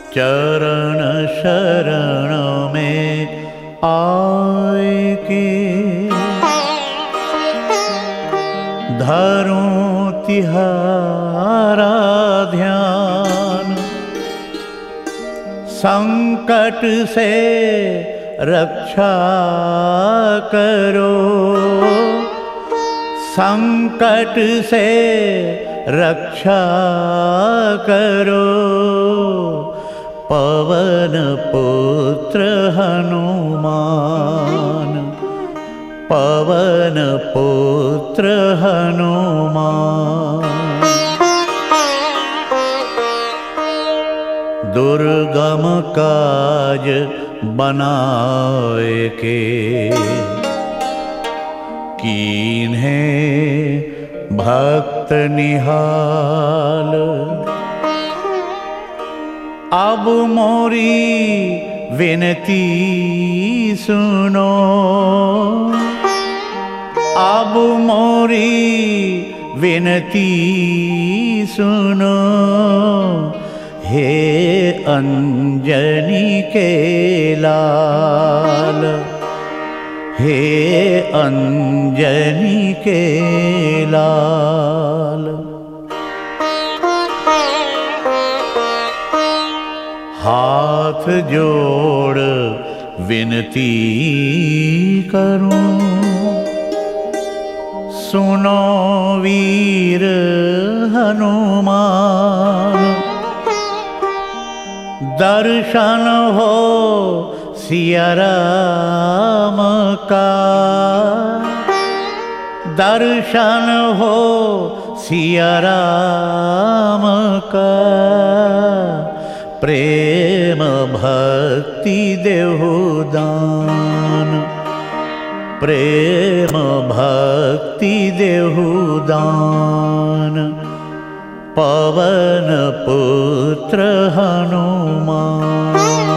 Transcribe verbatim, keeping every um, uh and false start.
चरण शरण में आए के धरूं तिहारा ध्यान। संकट से रक्षा करो, संकट से रक्षा करो, पवन पुत्र हनुमान, पवन पुत्र हनुमान। दुर्गम काज बनाए के कीन्हे भक्त निहाल। अब मोरी विनती सुनो, अब मोरी विनती सुनो, हे अंजनी के लाल, हे अंजनी के लाल। हाथ जोड़ विनती करूं, सुनो वीर हनुमान। दर्शन हो सिया राम का, दर्शन हो सिया राम का। प्रेम भक्ति देहु दान, प्रेम भक्ति देहु दान। पवन पुत्र हनुमान।